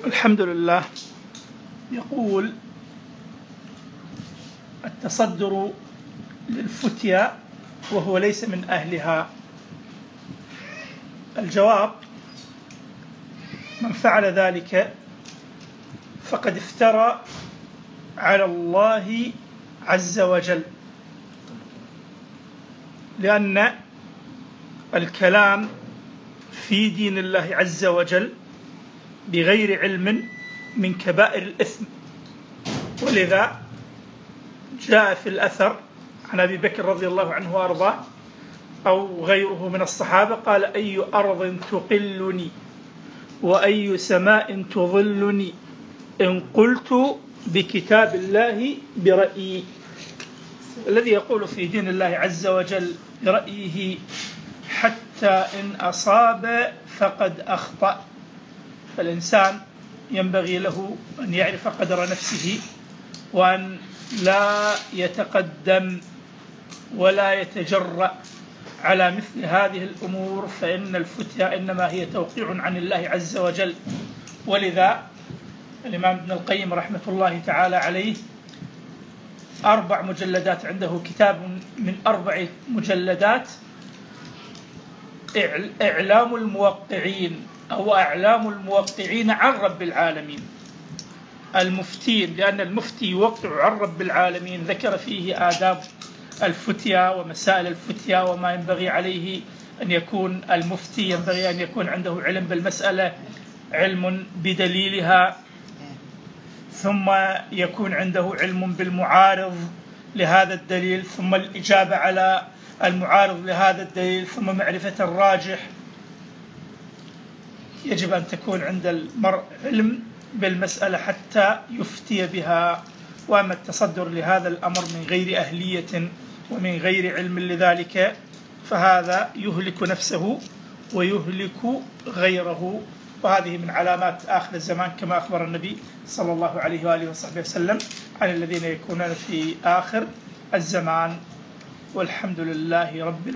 الحمد لله. يقول: التصدر للفتيا وهو ليس من أهلها. الجواب: من فعل ذلك فقد افترى على الله عز وجل، لأن الكلام في دين الله عز وجل بغير علم من كبائر الإثم. ولذا جاء في الأثر عن أبي بكر رضي الله عنه وأرضاه أو غيره من الصحابة قال: أي أرض تقلني وأي سماء تظلني إن قلت بكتاب الله برأيي. الذي يقول في دين الله عز وجل برأيه حتى إن أصاب فقد أخطأ. فالإنسان ينبغي له أن يعرف قدر نفسه وأن لا يتقدم ولا يتجرأ على مثل هذه الأمور، فإن الفتيا إنما هي توقيع عن الله عز وجل. ولذا الإمام ابن القيم رحمة الله تعالى عليه 4 مجلدات، عنده كتاب من 4 مجلدات إعلام الموقعين أو أعلام الموقعين عن رب العالمين، المفتين، لأن المفتي يوقع عن رب العالمين. ذكر فيه آداب الفتيا ومسائل الفتيا وما ينبغي عليه أن يكون المفتي. ينبغي أن يكون عنده علم بالمسألة، علم بدليلها، ثم يكون عنده علم بالمعارض لهذا الدليل، ثم الإجابة على المعارض لهذا الدليل، ثم معرفة الراجح. يجب أن تكون عند المرء علم بالمسألة حتى يفتي بها. وأما التصدر لهذا الأمر من غير أهلية ومن غير علم لذلك فهذا يهلك نفسه ويهلك غيره. وهذه من علامات آخر الزمان، كما أخبر النبي صلى الله عليه وآله وصحبه وسلم عن الذين يكونون في آخر الزمان. والحمد لله رب العالمين.